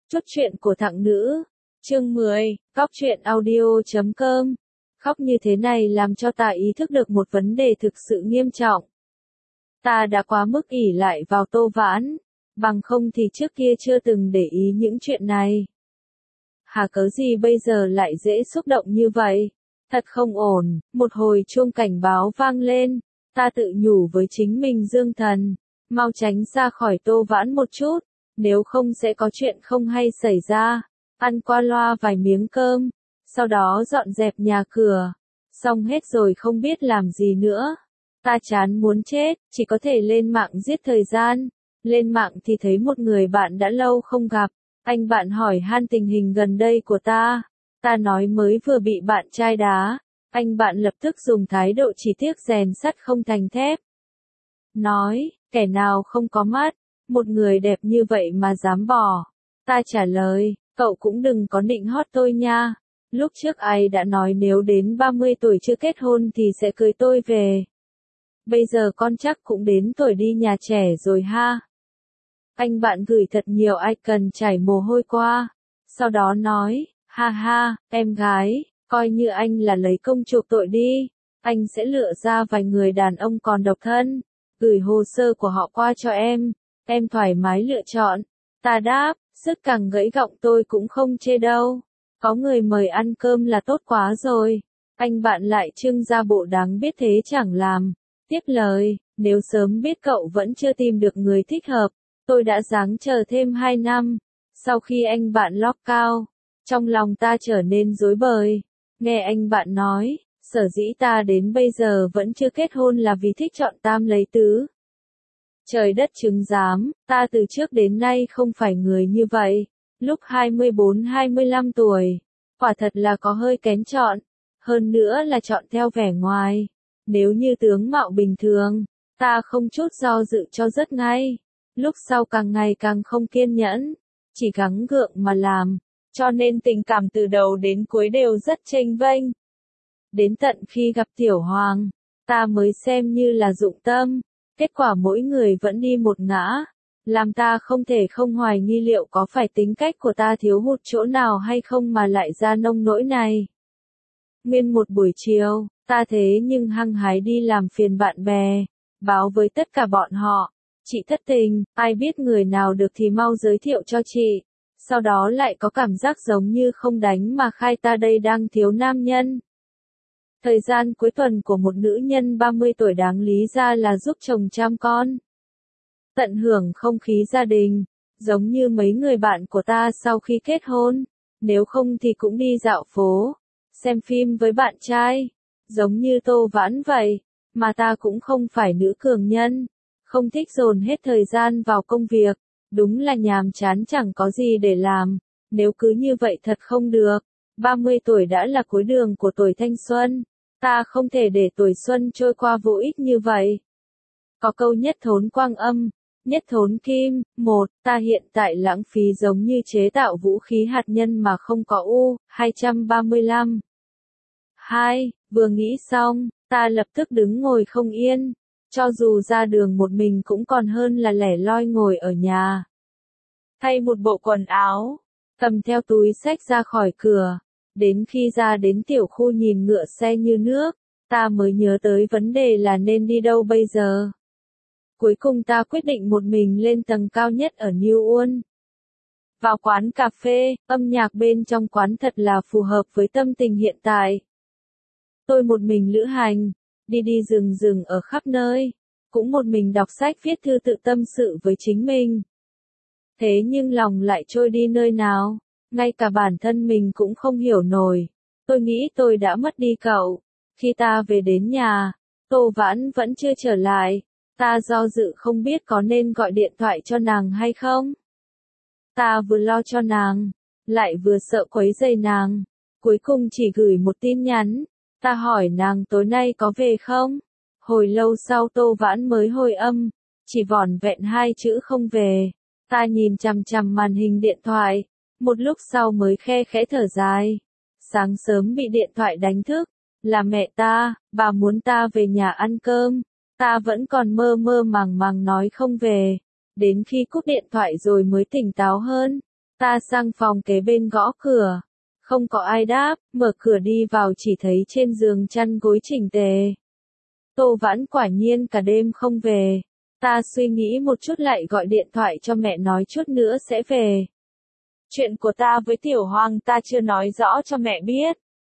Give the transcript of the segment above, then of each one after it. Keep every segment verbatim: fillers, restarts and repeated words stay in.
Chút chuyện của thằng nữ. Chương mười, Cóc truyện audio chấm com. Khóc như thế này làm cho ta ý thức được một vấn đề thực sự nghiêm trọng. Ta đã quá mức ỷ lại vào Tô Vãn, bằng không thì trước kia chưa từng để ý những chuyện này. Hà cớ gì bây giờ lại dễ xúc động như vậy? Thật không ổn. Một hồi chuông cảnh báo vang lên, ta tự nhủ với chính mình dương thần, mau tránh ra khỏi Tô Vãn một chút, nếu không sẽ có chuyện không hay xảy ra. Ăn qua loa vài miếng cơm, sau đó dọn dẹp nhà cửa, xong hết rồi không biết làm gì nữa. Ta chán muốn chết, chỉ có thể lên mạng giết thời gian. Lên mạng thì thấy một người bạn đã lâu không gặp, anh bạn hỏi han tình hình gần đây của ta. Ta nói mới vừa bị bạn trai đá, anh bạn lập tức dùng thái độ chỉ tiếc rèn sắt không thành thép. Nói, kẻ nào không có mắt, một người đẹp như vậy mà dám bỏ. Ta trả lời, cậu cũng đừng có nịnh hót tôi nha. Lúc trước ai đã nói nếu đến ba mươi tuổi chưa kết hôn thì sẽ cưới tôi về. Bây giờ con chắc cũng đến tuổi đi nhà trẻ rồi ha. Anh bạn gửi thật nhiều icon chảy mồ hôi qua. Sau đó nói, ha ha, em gái, coi như anh là lấy công chuộc tội đi. Anh sẽ lựa ra vài người đàn ông còn độc thân, gửi hồ sơ của họ qua cho em. Em thoải mái lựa chọn. Ta đáp, sức càng gãy gọng tôi cũng không chê đâu. Có người mời ăn cơm là tốt quá rồi. Anh bạn lại trưng ra bộ đáng biết thế chẳng làm. Tiếp lời, nếu sớm biết cậu vẫn chưa tìm được người thích hợp, tôi đã ráng chờ thêm hai năm. Sau khi anh bạn lock cao, trong lòng ta trở nên rối bời. Nghe anh bạn nói, sở dĩ ta đến bây giờ vẫn chưa kết hôn là vì thích chọn tam lấy tứ. Trời đất chứng giám, ta từ trước đến nay không phải người như vậy. Lúc hai mươi bốn hai mươi lăm tuổi, quả thật là có hơi kén chọn, hơn nữa là chọn theo vẻ ngoài. Nếu như tướng mạo bình thường, ta không chút do dự cho rất ngay. Lúc sau càng ngày càng không kiên nhẫn, chỉ gắng gượng mà làm, cho nên tình cảm từ đầu đến cuối đều rất chênh vênh. Đến tận khi gặp Tiểu Hoàng, ta mới xem như là dụng tâm, kết quả mỗi người vẫn đi một ngã, làm ta không thể không hoài nghi liệu có phải tính cách của ta thiếu hụt chỗ nào hay không mà lại ra nông nỗi này. Nguyên một buổi chiều, ta thế nhưng hăng hái đi làm phiền bạn bè, báo với tất cả bọn họ, chị thất tình, ai biết người nào được thì mau giới thiệu cho chị. Sau đó lại có cảm giác giống như không đánh mà khai ta đây đang thiếu nam nhân. Thời gian cuối tuần của một nữ nhân ba mươi tuổi đáng lý ra là giúp chồng chăm con, tận hưởng không khí gia đình, giống như mấy người bạn của ta sau khi kết hôn, nếu không thì cũng đi dạo phố, xem phim với bạn trai, giống như Tô Vãn vậy, mà ta cũng không phải nữ cường nhân, không thích dồn hết thời gian vào công việc, đúng là nhàm chán chẳng có gì để làm, nếu cứ như vậy thật không được, ba mươi tuổi đã là cuối đường của tuổi thanh xuân, ta không thể để tuổi xuân trôi qua vô ích như vậy. Có câu nhất thốn quang âm, nhất thốn kim, một, ta hiện tại lãng phí giống như chế tạo vũ khí hạt nhân mà không có U, hai trăm ba mươi lăm. hai, vừa nghĩ xong, ta lập tức đứng ngồi không yên, cho dù ra đường một mình cũng còn hơn là lẻ loi ngồi ở nhà. Thay một bộ quần áo, cầm theo túi xách ra khỏi cửa, đến khi ra đến tiểu khu nhìn ngựa xe như nước, ta mới nhớ tới vấn đề là nên đi đâu bây giờ. Cuối cùng ta quyết định một mình lên tầng cao nhất ở New Ulm. Vào quán cà phê, âm nhạc bên trong quán thật là phù hợp với tâm tình hiện tại. Tôi một mình lữ hành, đi đi rừng rừng ở khắp nơi, cũng một mình đọc sách viết thư tự tâm sự với chính mình. Thế nhưng lòng lại trôi đi nơi nào, ngay cả bản thân mình cũng không hiểu nổi. Tôi nghĩ tôi đã mất đi cậu. Khi ta về đến nhà, Tô Vãn vẫn chưa trở lại. Ta do dự không biết có nên gọi điện thoại cho nàng hay không. Ta vừa lo cho nàng, lại vừa sợ quấy rầy nàng. Cuối cùng chỉ gửi một tin nhắn. Ta hỏi nàng tối nay có về không? Hồi lâu sau Tô Vãn mới hồi âm, chỉ vỏn vẹn hai chữ không về. Ta nhìn chằm chằm màn hình điện thoại, một lúc sau mới khe khẽ thở dài. Sáng sớm bị điện thoại đánh thức, là mẹ ta, bà muốn ta về nhà ăn cơm. Ta vẫn còn mơ mơ màng màng nói không về, đến khi cúp điện thoại rồi mới tỉnh táo hơn. Ta sang phòng kế bên gõ cửa. Không có ai đáp, mở cửa đi vào chỉ thấy trên giường chăn gối chỉnh tề. Tô Vãn quả nhiên cả đêm không về. Ta suy nghĩ một chút lại gọi điện thoại cho mẹ nói chút nữa sẽ về. Chuyện của ta với Tiểu Hoàng ta chưa nói rõ cho mẹ biết.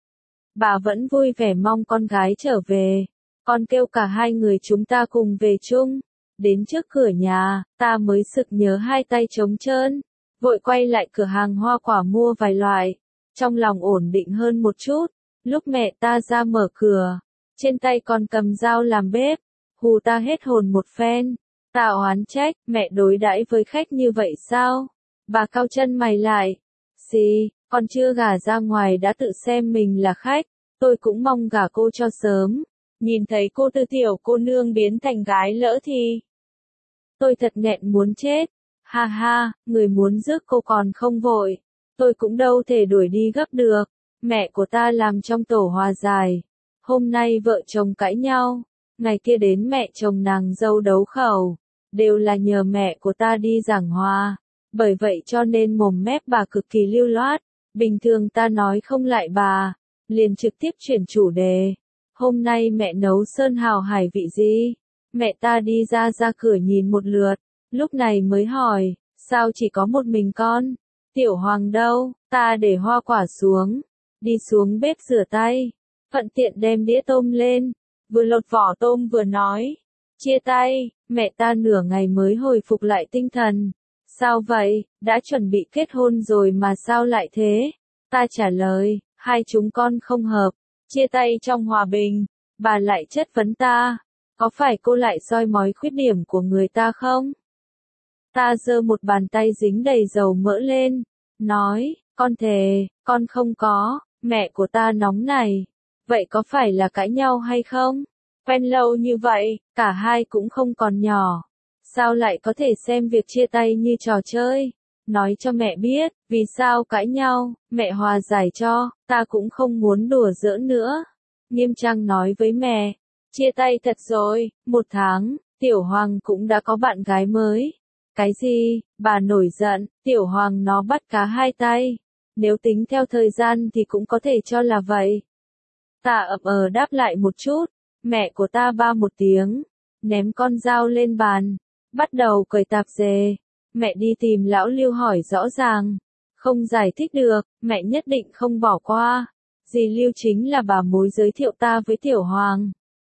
Bà vẫn vui vẻ mong con gái trở về. Con kêu cả hai người chúng ta cùng về chung. Đến trước cửa nhà, ta mới sực nhớ hai tay trống trơn. Vội quay lại cửa hàng hoa quả mua vài loại. Trong lòng ổn định hơn một chút. Lúc mẹ ta ra mở cửa, trên tay còn cầm dao làm bếp. Hù ta hết hồn một phen. Ta oán trách, mẹ đối đãi với khách như vậy sao? Bà cau chân mày lại. Gì, con chưa gả ra ngoài đã tự xem mình là khách. Tôi cũng mong gả cô cho sớm. Nhìn thấy cô từ tiểu cô nương biến thành gái lỡ thì. Tôi thật nghẹn muốn chết. Ha ha, người muốn rước cô còn không vội. Tôi cũng đâu thể đuổi đi gấp được. Mẹ của ta làm trong tổ hòa giải. Hôm nay vợ chồng cãi nhau. Ngày kia đến mẹ chồng nàng dâu đấu khẩu. Đều là nhờ mẹ của ta đi giảng hòa. Bởi vậy cho nên mồm mép bà cực kỳ lưu loát. Bình thường ta nói không lại bà. Liền trực tiếp chuyển chủ đề. Hôm nay mẹ nấu sơn hào hải vị gì? Mẹ ta đi ra ra cửa nhìn một lượt. Lúc này mới hỏi, sao chỉ có một mình con? Tiểu Hoàng đâu? Ta để hoa quả xuống. Đi xuống bếp rửa tay. Thuận tiện đem đĩa tôm lên. Vừa lột vỏ tôm vừa nói. Chia tay, mẹ ta nửa ngày mới hồi phục lại tinh thần. Sao vậy, đã chuẩn bị kết hôn rồi mà sao lại thế? Ta trả lời, hai chúng con không hợp. Chia tay trong hòa bình. Bà lại chất vấn ta. Có phải cô lại soi mói khuyết điểm của người ta không? Ta giơ một bàn tay dính đầy dầu mỡ lên. Nói, con thề, con không có. Mẹ của ta nóng này. Vậy có phải là cãi nhau hay không? Quen lâu như vậy, cả hai cũng không còn nhỏ. Sao lại có thể xem việc chia tay như trò chơi? Nói cho mẹ biết, vì sao cãi nhau, mẹ hòa giải cho, ta cũng không muốn đùa giỡn nữa. Nghiêm trang nói với mẹ, chia tay thật rồi, một tháng, Tiểu Hoàng cũng đã có bạn gái mới. Cái gì, bà nổi giận, Tiểu Hoàng nó bắt cá hai tay. Nếu tính theo thời gian thì cũng có thể cho là vậy. Ta ậm ờ đáp lại một chút, mẹ của ta ba một tiếng, ném con dao lên bàn, bắt đầu cởi tạp dề. Mẹ đi tìm lão Lưu hỏi rõ ràng, không giải thích được, mẹ nhất định không bỏ qua. Dì Lưu chính là bà mối giới thiệu ta với Tiểu Hoàng.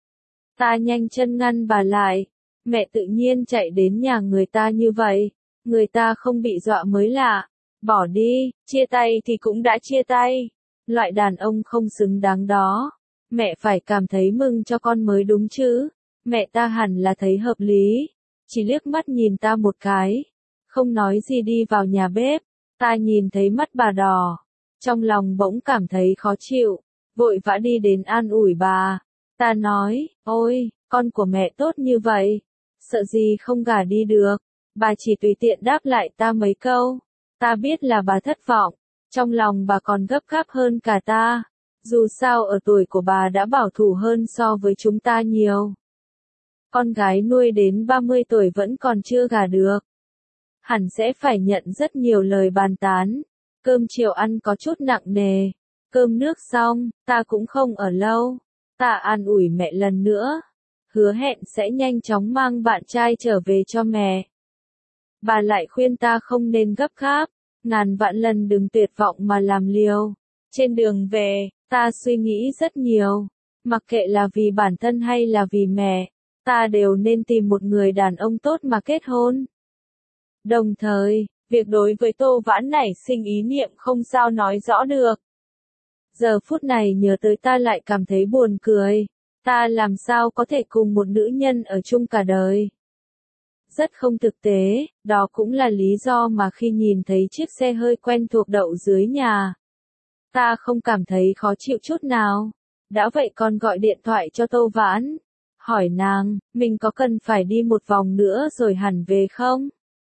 Ta nhanh chân ngăn bà lại, mẹ tự nhiên chạy đến nhà người ta như vậy, người ta không bị dọa mới lạ. Bỏ đi, chia tay thì cũng đã chia tay. Loại đàn ông không xứng đáng đó. Mẹ phải cảm thấy mừng cho con mới đúng chứ. Mẹ ta hẳn là thấy hợp lý. Chỉ liếc mắt nhìn ta một cái. Không nói gì đi vào nhà bếp. Ta nhìn thấy mắt bà đỏ. Trong lòng bỗng cảm thấy khó chịu. Vội vã đi đến an ủi bà. Ta nói, ôi, con của mẹ tốt như vậy. Sợ gì không gả đi được. Bà chỉ tùy tiện đáp lại ta mấy câu. Ta biết là bà thất vọng. Trong lòng bà còn gấp gáp hơn cả ta. Dù sao ở tuổi của bà đã bảo thủ hơn so với chúng ta nhiều. Con gái nuôi đến ba mươi tuổi vẫn còn chưa gả được. Hẳn sẽ phải nhận rất nhiều lời bàn tán. Cơm chiều ăn có chút nặng nề. Cơm nước xong, ta cũng không ở lâu. Ta an ủi mẹ lần nữa. Hứa hẹn sẽ nhanh chóng mang bạn trai trở về cho mẹ. Bà lại khuyên ta không nên gấp gáp. Ngàn vạn lần đừng tuyệt vọng mà làm liều. Trên đường về, ta suy nghĩ rất nhiều. Mặc kệ là vì bản thân hay là vì mẹ, ta đều nên tìm một người đàn ông tốt mà kết hôn. Đồng thời, việc đối với Tô Vãn nảy sinh ý niệm không sao nói rõ được. Giờ phút này nhớ tới ta lại cảm thấy buồn cười. Ta làm sao có thể cùng một nữ nhân ở chung cả đời. Rất không thực tế, đó cũng là lý do mà khi nhìn thấy chiếc xe hơi quen thuộc đậu dưới nhà. Ta không cảm thấy khó chịu chút nào. Đã vậy còn gọi điện thoại cho Tô Vãn. Hỏi nàng, mình có cần phải đi một vòng nữa rồi hẳn về không?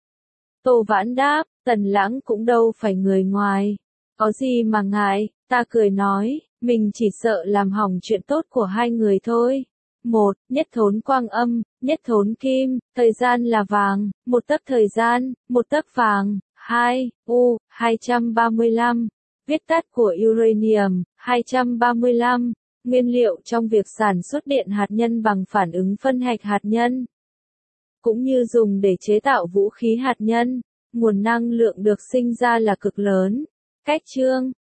Tô Vãn đáp, Tần Lãng cũng đâu phải người ngoài. Có gì mà ngại, ta cười nói, mình chỉ sợ làm hỏng chuyện tốt của hai người thôi. Một, nhất thốn quang âm, nhất thốn kim, thời gian là vàng, một tấc thời gian, một tấc vàng. hai, U hai ba lăm, viết tắt của uranium hai ba lăm, nguyên liệu trong việc sản xuất điện hạt nhân bằng phản ứng phân hạch hạt nhân, cũng như dùng để chế tạo vũ khí hạt nhân. Nguồn năng lượng được sinh ra là cực lớn. Cách chương